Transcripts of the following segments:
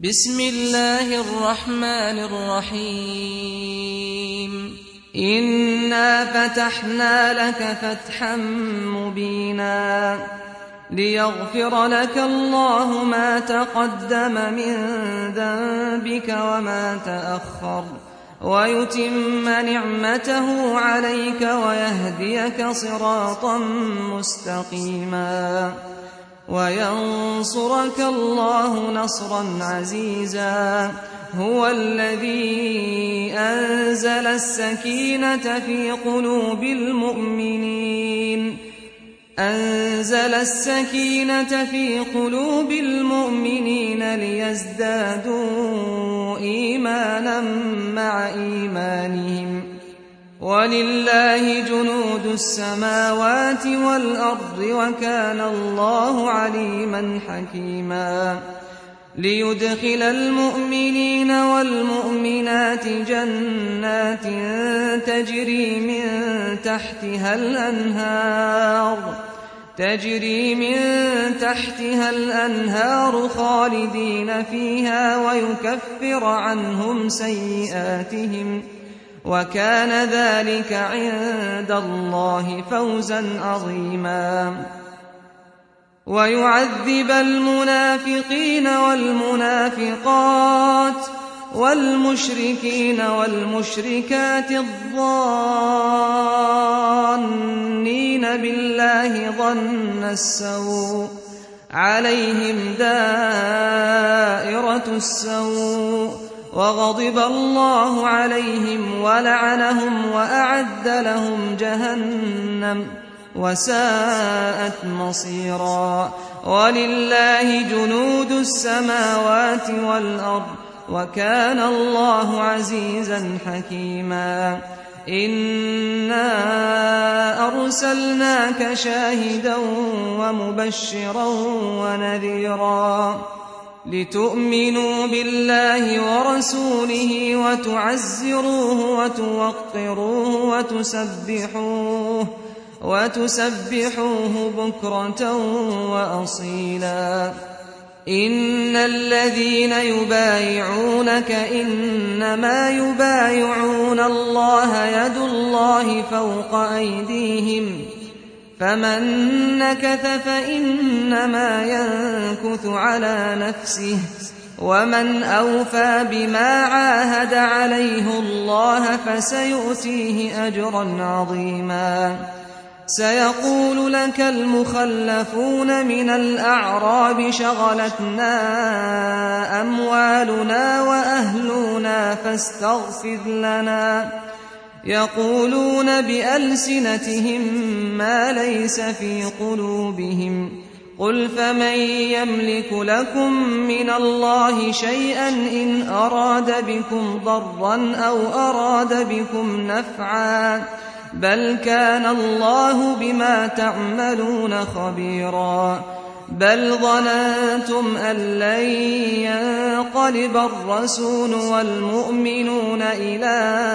بسم الله الرحمن الرحيم إنا فتحنا لك فتحا مبينا ليغفر لك الله ما تقدم من ذنبك وما تأخر ويتم نعمته عليك ويهديك صراطا مستقيما وينصرك الله نصرا عزيزا هو الذي أنزل السكينة في قلوب المؤمنين ليزدادوا إيمانا مع إيمانهم ولله جنود السماوات والأرض وكان الله عليما حكيما ليدخل المؤمنين والمؤمنات جنات تجري من تحتها الأنهار خالدين فيها ويكفر عنهم سيئاتهم وكان ذلك عند الله فوزا عظيما ويعذب المنافقين والمنافقات والمشركين والمشركات الظانين بالله ظن السوء عليهم دائرة السوء وغضب الله عليهم ولعنهم وأعد لهم جهنم وساءت مصيرا ولله جنود السماوات والأرض وكان الله عزيزا حكيما إنا أرسلناك شاهدا ومبشرا ونذيرا لتؤمنوا بالله ورسوله وتعزروه وتوقروه وتسبحوه بكرة وأصيلا إن الذين يبايعونك إنما يبايعون الله يد الله فوق أيديهم فمن نكث فإنما ينكث على نفسه ومن أوفى بما عاهد عليه الله فسيؤتيه أجرا عظيما سيقول لك المخلفون من الأعراب شغلتنا أموالنا وأهلنا فاستغفر لنا يقولون بألسنتهم ما ليس في قلوبهم قل فمن يملك لكم من الله شيئا إن أراد بكم ضرا أو أراد بكم نفعا بل كان الله بما تعملون خبيرا بل ظننتم أن لن ينقلب الرسول والمؤمنون إلى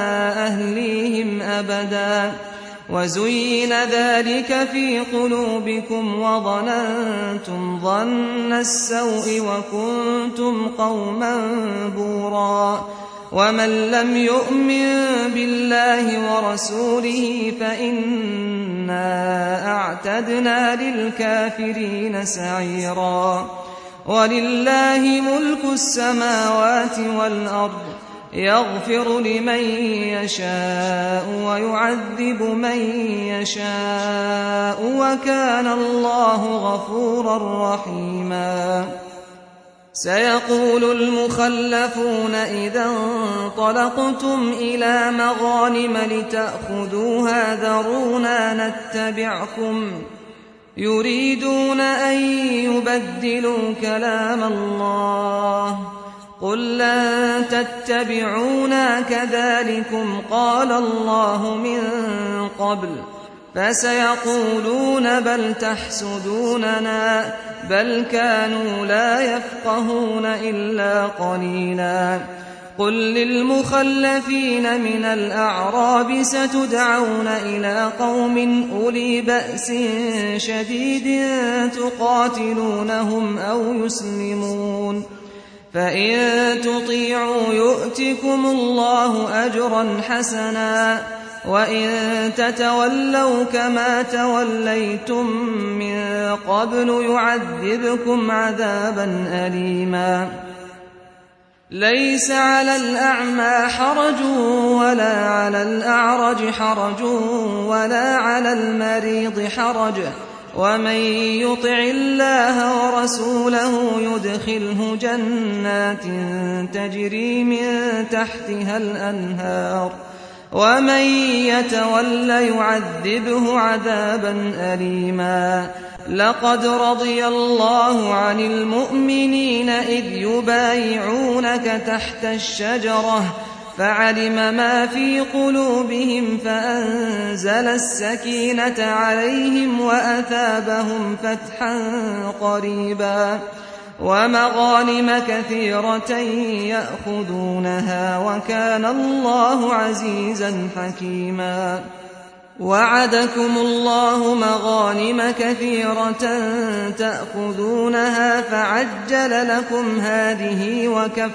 أهليهم أبدا وزين ذلك في قلوبكم وظننتم ظن السوء وكنتم قوما بورا ومن لم يؤمن بالله ورسوله فإنا أعتدنا للكافرين سعيرا ولله ملك السماوات والأرض يغفر لمن يشاء ويعذب من يشاء وكان الله غفورا رحيما سيقول المخلفون إذا انطلقتم إلى مغانم لتأخذوها ذرونا نتبعكم يريدون أن يبدلوا كلام الله قل لن تتبعونا كذلكم قال الله من قبل فسيقولون بل تحسدوننا بل كانوا لا يفقهون إلا قليلا قل للمخلفين من الأعراب ستدعون إلى قوم أولي بأس شديد تقاتلونهم أو يسلمون فإن تطيعوا يؤتكم الله أجرا حسنا وإن تتولوا كما توليتم من قبل يعذبكم عذابا أليما ليس على الأعمى حرج ولا على الأعرج حرج ولا على المريض حرج ومن يطع الله ورسوله يدخله جنات تجري من تحتها الأنهار ومن يتول يعذبه عذابا أليما لقد رضي الله عن المؤمنين إذ يبايعونك تحت الشجرة فعلم ما في قلوبهم فأنزل السكينة عليهم وأثابهم فتحا قريبا ومغانم كثيرة يأخذونها وكان الله عزيزا حكيما وعدكم الله مغانم كثيرة تأخذونها فعجل لكم هذه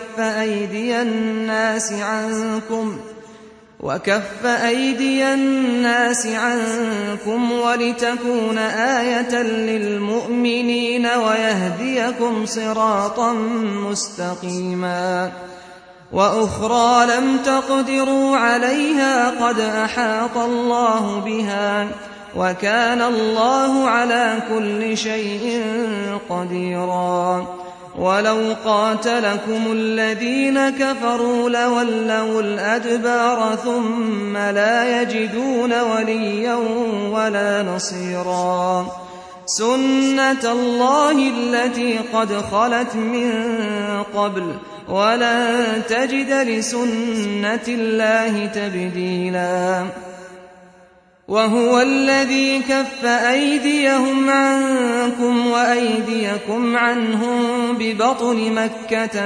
وكف أيدي الناس عنكم ولتكون آية للمؤمنين ويهديكم صراطا مستقيما وأخرى لم تقدروا عليها قد أحاط الله بها وكان الله على كل شيء قديرا ولو قاتلكم الذين كفروا لولوا الأدبار ثم لا يجدون وليا ولا نصيرا سنة الله التي قد خلت من قبل ولن تجد لسنة الله تبديلا وهو الذي كف أيديهم عنكم وأيديكم عنهم ببطن مكة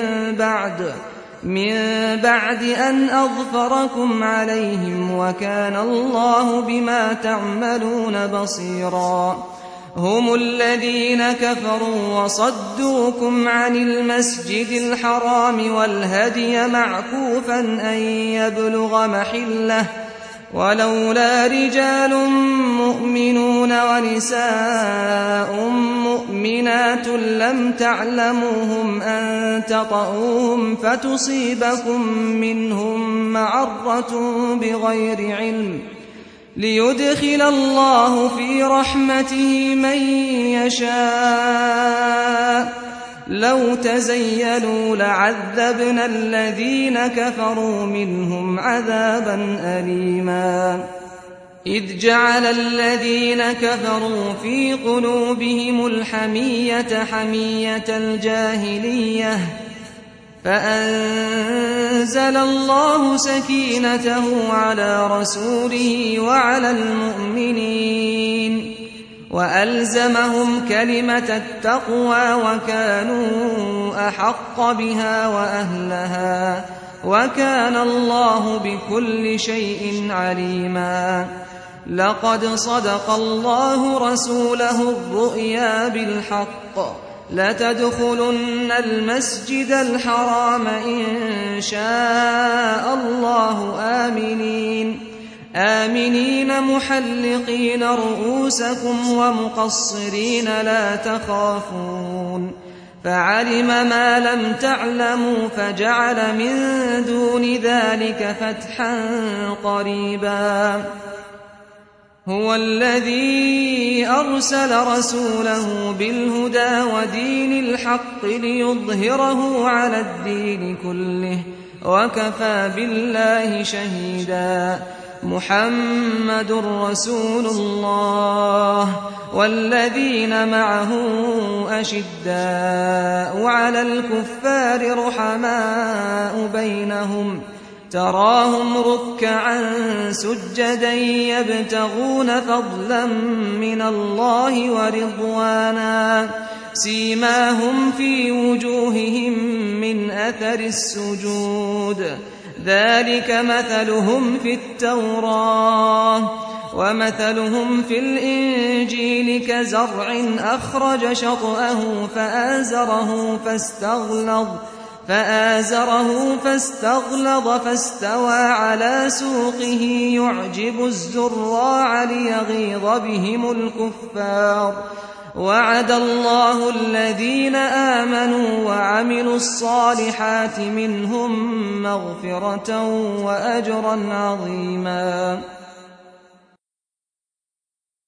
من بعد أن أظفركم عليهم وكان الله بما تعملون بصيرا هم الذين كفروا وصدوكم عن المسجد الحرام والهدي معكوفا أن يبلغ محله ولولا رجال مؤمنون ونساء مؤمنات لم تعلموهم أن تطؤوهم فتصيبكم منهم معرة بغير علم ليدخل الله في رحمته من يشاء لو تزيلوا لعذبنا الذين كفروا منهم عذابا أليما إذ جعل الذين كفروا في قلوبهم الحمية حمية الجاهلية فأنزل الله سكينته على رسوله وعلى المؤمنين وألزمهم كلمة التقوى وكانوا أحق بها وأهلها وكان الله بكل شيء عليما لقد صدق الله رسوله الرؤيا بالحق لتدخلن المسجد الحرام إن شاء الله آمنين محلقين رؤوسكم ومقصرين لا تخافون فعلم ما لم تعلموا فجعل من دون ذلك فتحا قريبا هو الذي أرسل رسوله بالهدى ودين الحق ليظهره على الدين كله وكفى بالله شهيدا محمد رسول الله والذين معه أشداء على الكفار رحماء بينهم تراهم ركعا سجدا يبتغون فضلا من الله ورضوانا سيماهم في وجوههم من أثر السجود ذلك مثلهم في التوراة ومثلهم في الإنجيل كزرع أخرج شطأه فآزره فاستغلظ فاستوى على سوقه يعجب الزراع ليغيظ بهم الكفار. وعد الله الذين آمنوا وعملوا الصالحات منهم مغفرة وأجرا عظيما.